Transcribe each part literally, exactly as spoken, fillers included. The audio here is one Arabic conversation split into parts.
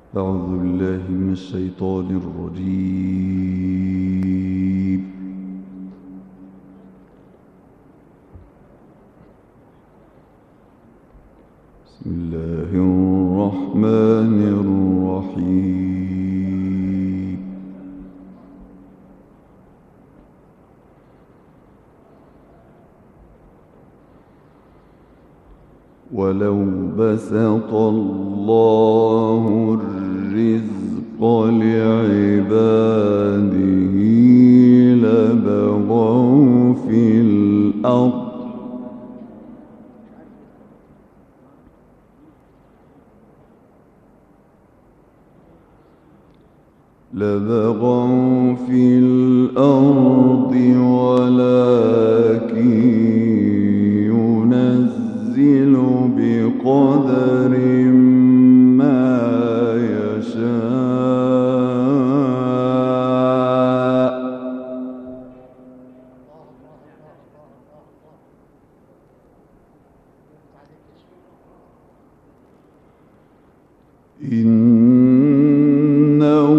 أعوذ بالله من الشيطان الرجيم. بسم الله الرحمن الرحيم. ولو بسط الله الرزق لعباده لبغوا في الأرض لبغوا في الأرض ولكن ينزل بقدر ما يشاء. إنه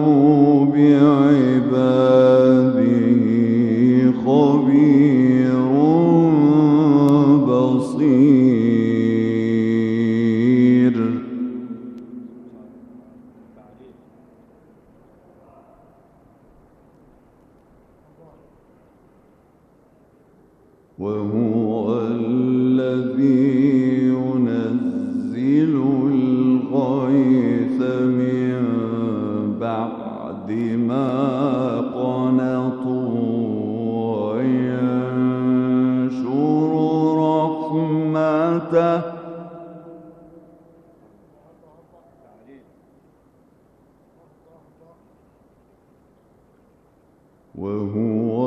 بعباده خبير بصير. وهو الذي ينزل الغيث من بعد ما قنطوا وينشر رحمته وهو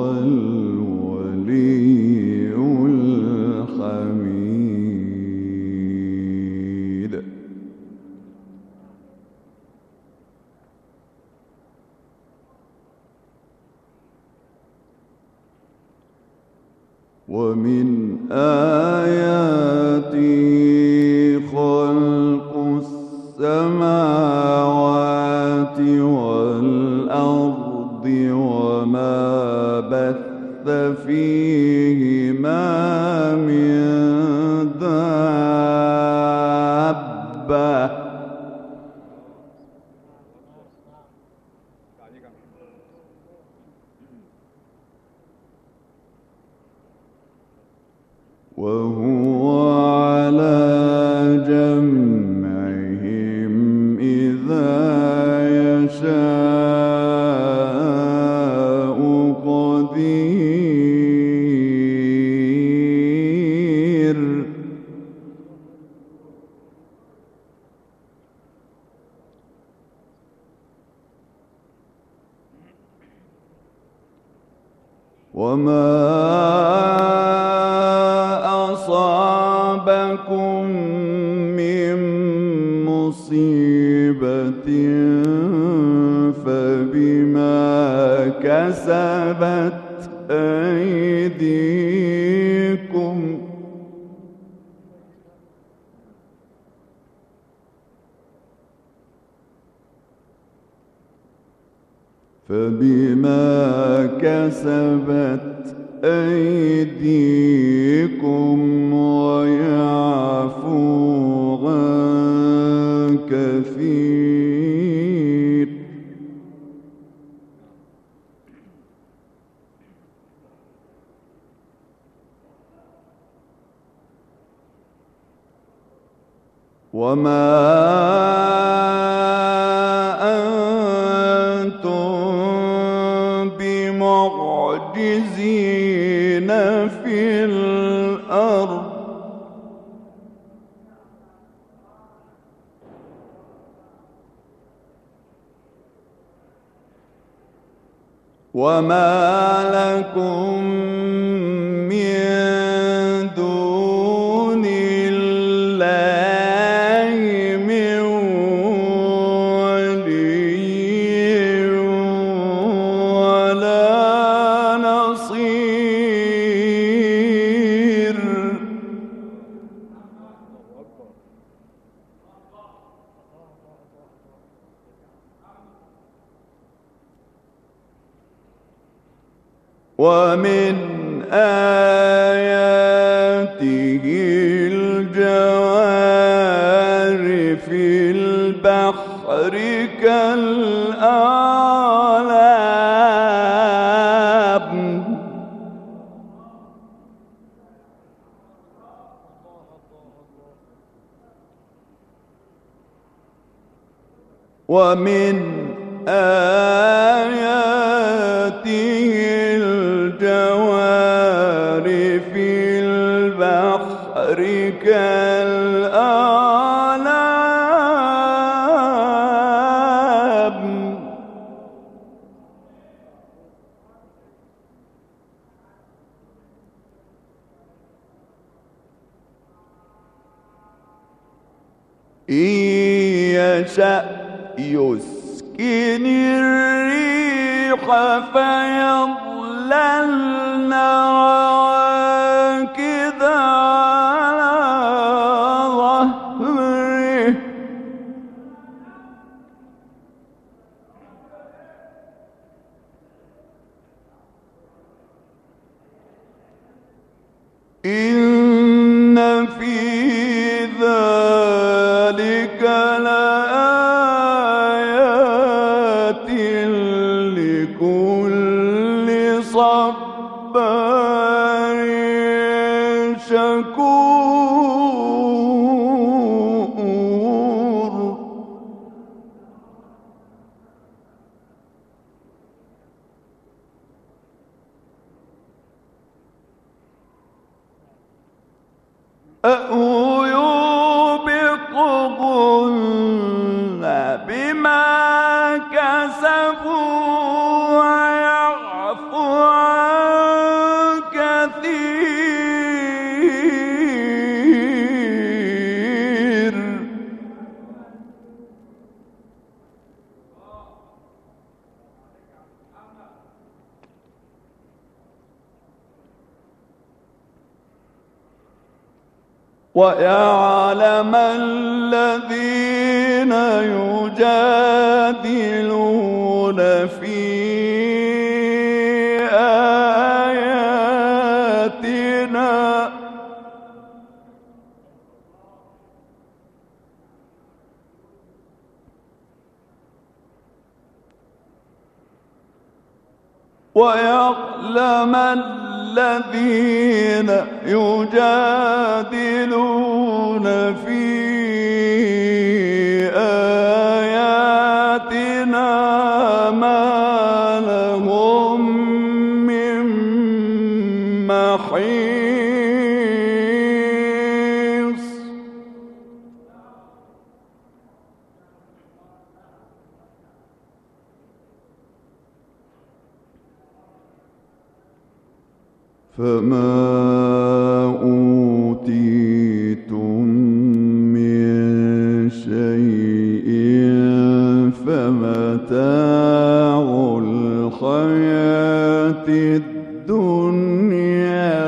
الولي الحميد. ومن آياته خلق السماوات والأرض وما بث فيهما من دابة. وهو على جمعهم إذا يشاء قدير. وما أصابكم من مصيبة فبما كسبت أيديكم فبما كسبت أيديكم ويعفو عن كثير. وما أنتم بمعجزين في الأرض وما لكم من دون الله من ولي ولا نصير. ومن آياته الجوار في البحر كالأعلام ومن آياته الجوار في البحر كالأعلام إن يشأ يسكن الريح فيظللن رواكد على ظهره إن في ذلك لآيات لكل صبار شكور أَوْ يُوبِقْهُنَّ بِمَا كَسَبُوا وَيَعْفُ عَن كَثِيرٍ وَيَعْلَمَ الَّذِينَ يُجَادِلُونَ فِي آيَاتِنَا وَيَعْلَمَ الَّذِينَ يُجَادِلُونَ فِي آيَاتِنَا مَا لَهُم مِّن مَّحِيصٍ فما أوتيتم من شيء فمتاع الحياة الدنيا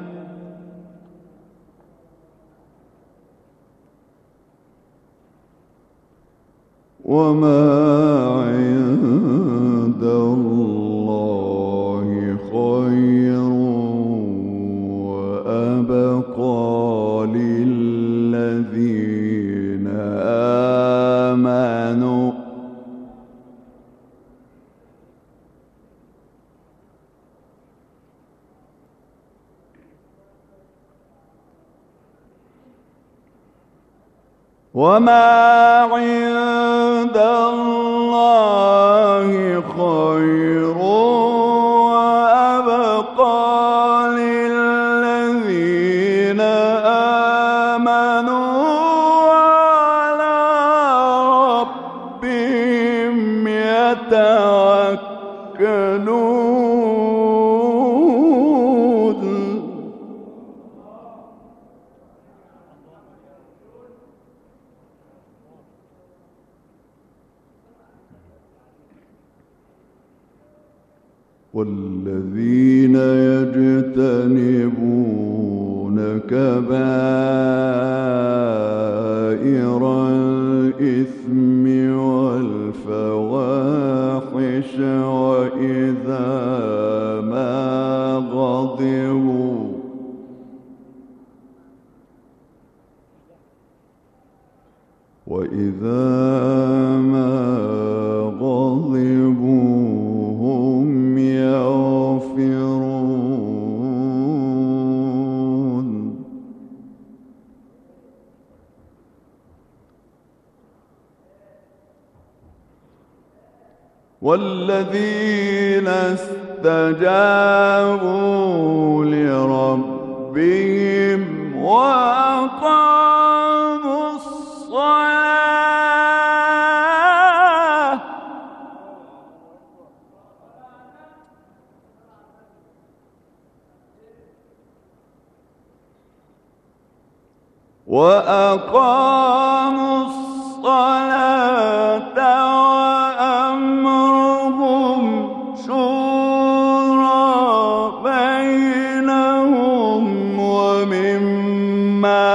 وما عند الله خير وأبقى للذين آمنوا وما عند الله خير وأبقى للذين آمنوا وعلى ربهم يتوكلون والذين يجتنبون كبائر الإثم والفواحش وإذا ما وإذا ما غضبوا هم يغفرون والذين استجابوا لربهم وأقاموا الصلاة وأقاموا الصلاة وأمرهم شورى بينهم ومما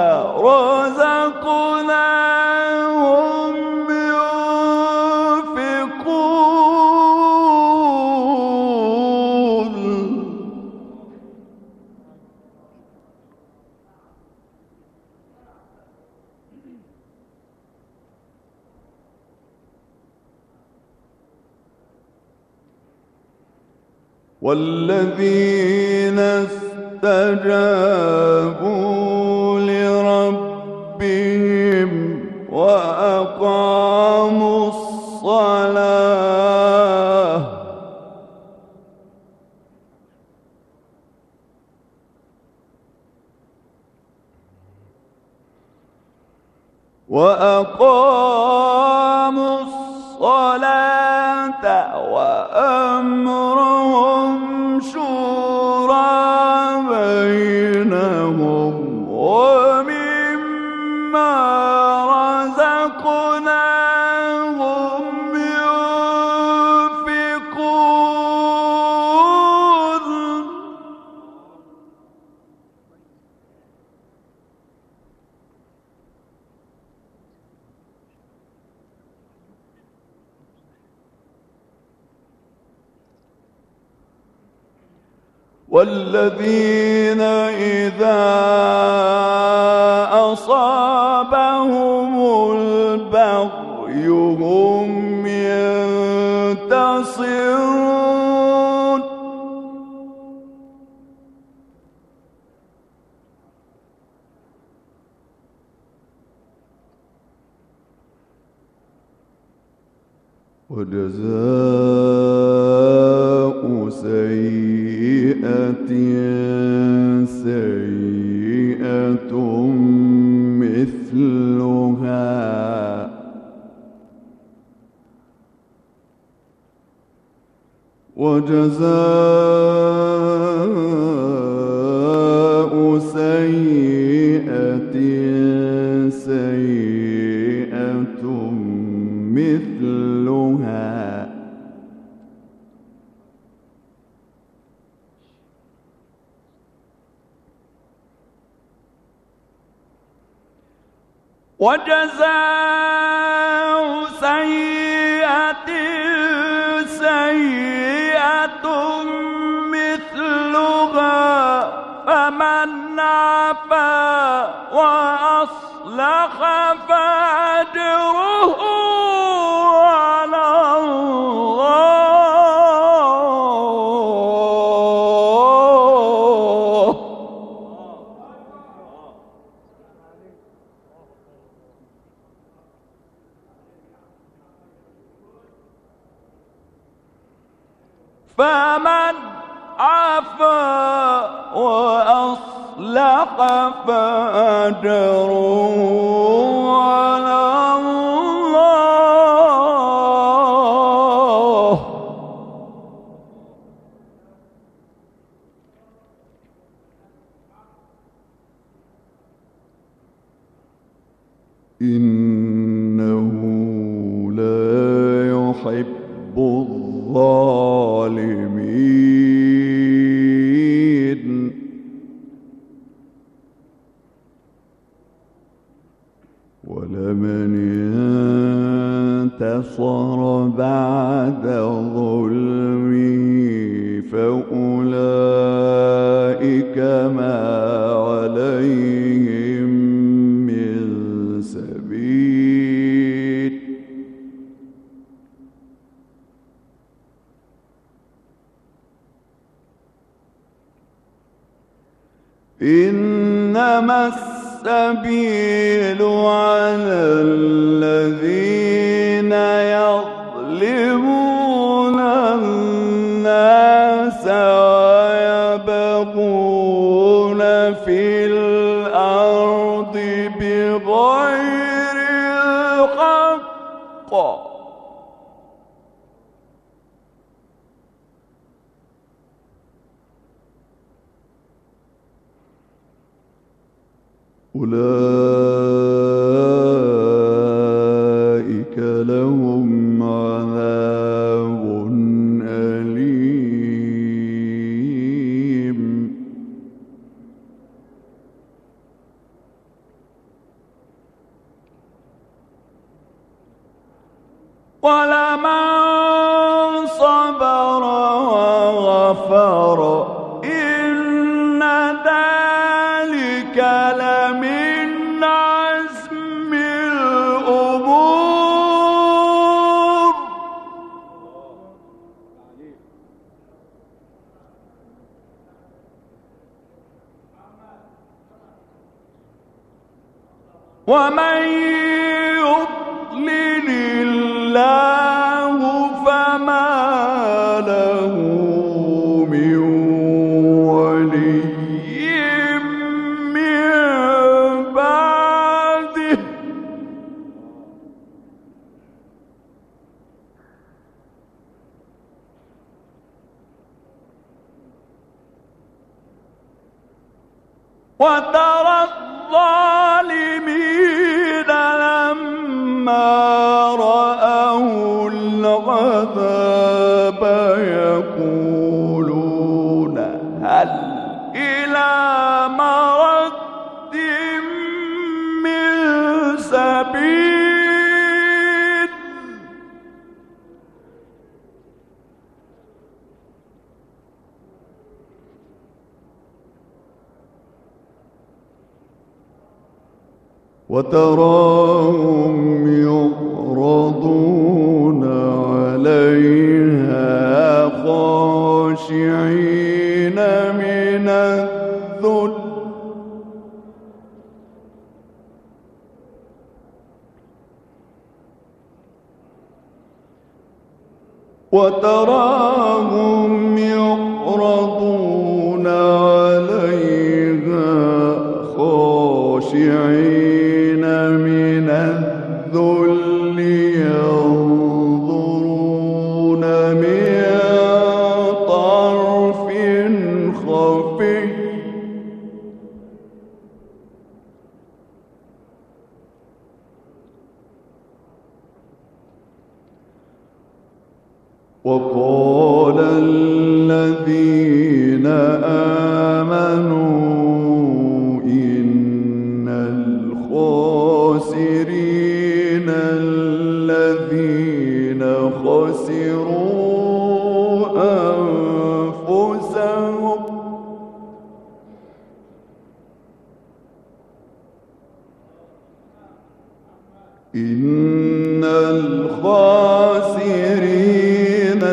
رزقناهم ينفقون والذين استجابوا لربهم وأقاموا الصلاة وأقاموا الصلاة وأمرهم شورى بينهم ومما رزقناهم ينفقون والذين إذا أصابهم البغي هم ينتصرون وجزاء سيئة سيئة مثلها وجزاء سيئة سيئة مثلها وجزاء سيئة سيئة مثلها فمن عفا وأصلح فأجره على الله فمن عفا وأصلح فأجره على الله إنه لا يحب الظالمين ولمن انتصر بعد ظلمه فأولئك ما عليهم من سبيل إنما السبيل على الذين يظلمون الناس ويبغون في الأرض بغير الحق أولئك لهم عذاب أليم. ولمن صبر وغفر إن ذلك لمن عزم الأمور. ومن يضلل الله فما له من ولي من بعده وترى الظالمين لما رأوا العذاب يقولون هل إلى مرد من سبيل. وتراهم يعرضون عليها خاشعين من الذل وتراهم يعرضون عليها خاشعين من الذل ينظرون من طرف خفي وقال الذين آمنوا إن الخاسرين الذين خسروا أنفسهم إن الخاسرين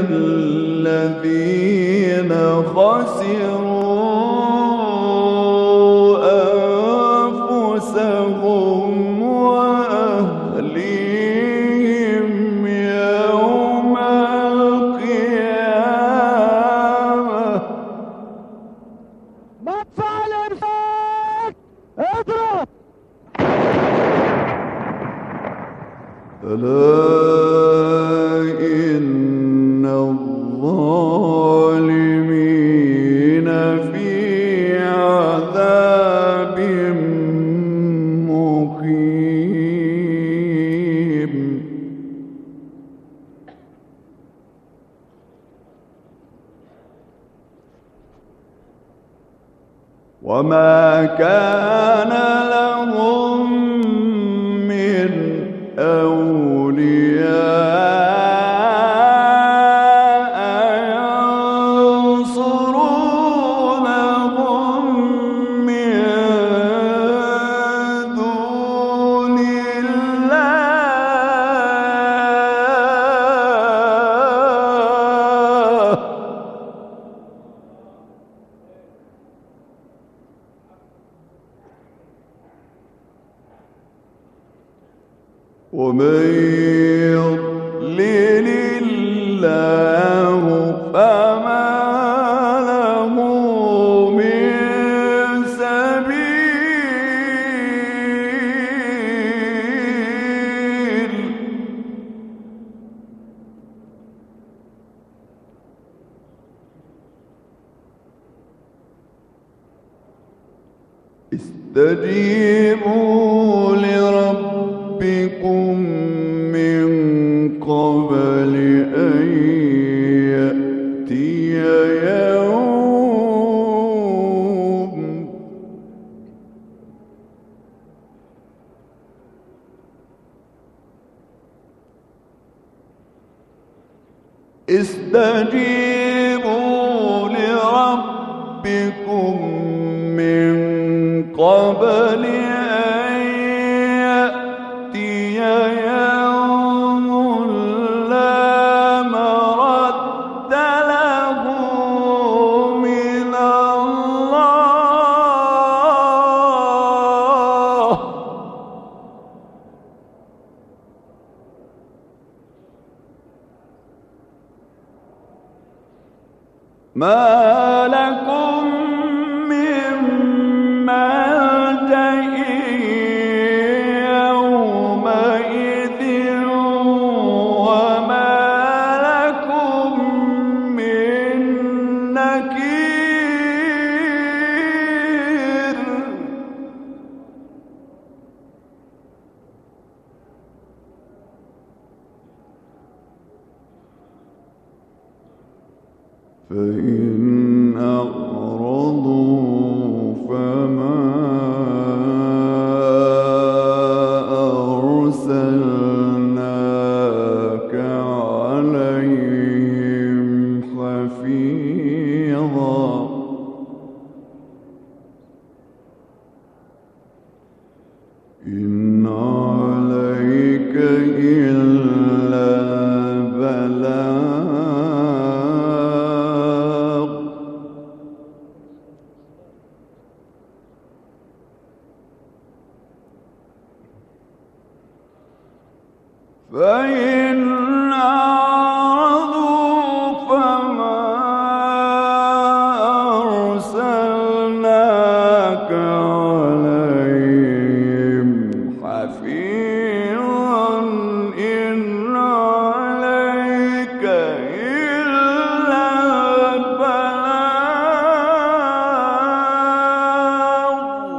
الذين خسروا أنفسهم وأهليهم يوم القيامة. ما تفعل امسك اضرب. ألا إن الظالمين في عذاب مقيم. وما كان لهم من أولياء ينصرونهم من دون الله ومن يضلل الله فما له من سبيل. استجيبوا لربكم من قبل أن يأتي يوم استجيبوا لربكم من قبل أن يأتي يوم لا مرد له من الله ما لكم من ملجأ يومئذ وما لكم من نكير. فإن أعرضوا فما أرسلناك عليهم حفيظا. إن عليك إلا البلاغ. فإن أعرضوا فما أرسلناك عليهم حفيظا. إن عليك إلا البلاغ.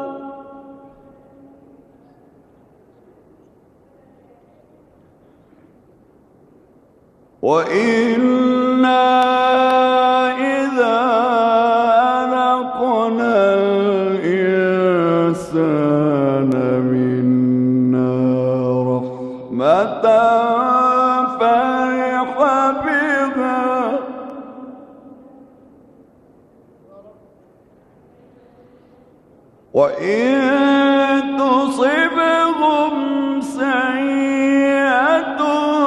وإنا إذا أذقنا الإنسان منا رحمة فرح بها وإن تصبهم سيئة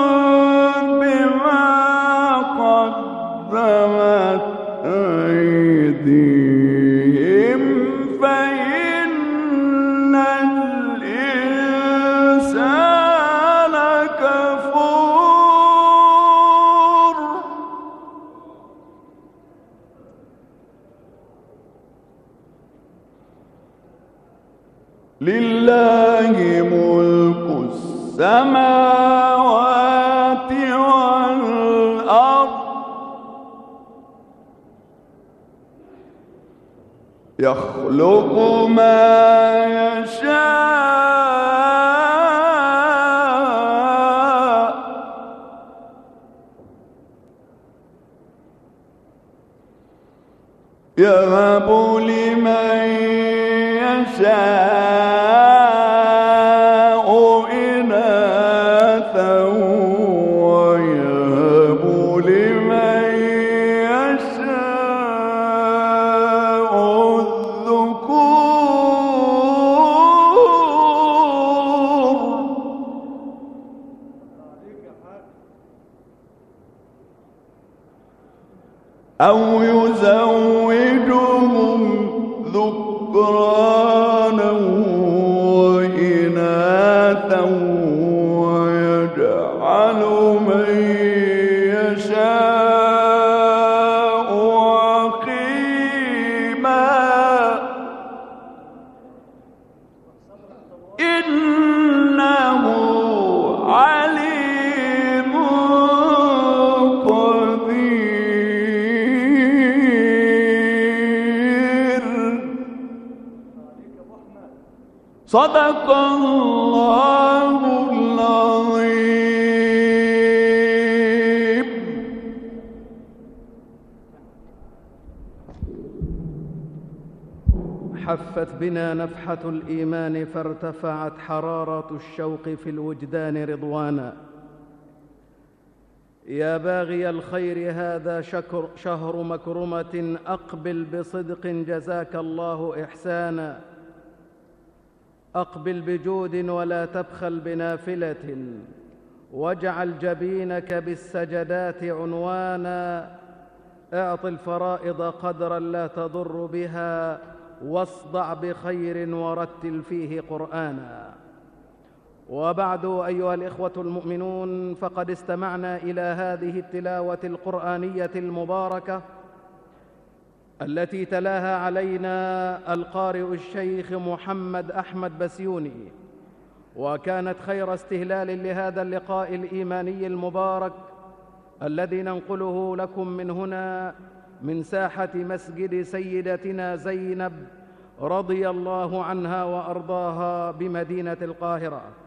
قدمت أيديهم فإن الإنسان كفور. لله ملك السماوات والأرض يخلق ما يشاء يهب لمن يشاء إناثا ويهب لمن يشاء الذكور. أو يزوجهم ذكرانا وإناثا صدق الله العظيم. حفت بنا نفحة الإيمان فارتفعت حرارة الشوق في الوجدان رضوانا. يا باغي الخير هذا شكر شهر مكرمة، أقبل بصدق جزاك الله إحسانا. أقبل بجود ولا تبخل بنافلة، واجعل جبينك بالسجدات عنوانا. اعط الفرائض قدرا لا تضر بها، واصدع بخير ورتل فيه قرآنا. وبعد أيها الإخوة المؤمنون، فقد استمعنا إلى هذه التلاوة القرآنية المباركة التي تلاها علينا القارئ الشيخ محمد أحمد بسيوني، وكانت خير استهلال لهذا اللقاء الإيماني المبارك الذي ننقله لكم من هنا من ساحة مسجد سيدتنا زينب رضي الله عنها وأرضاها بمدينة القاهرة.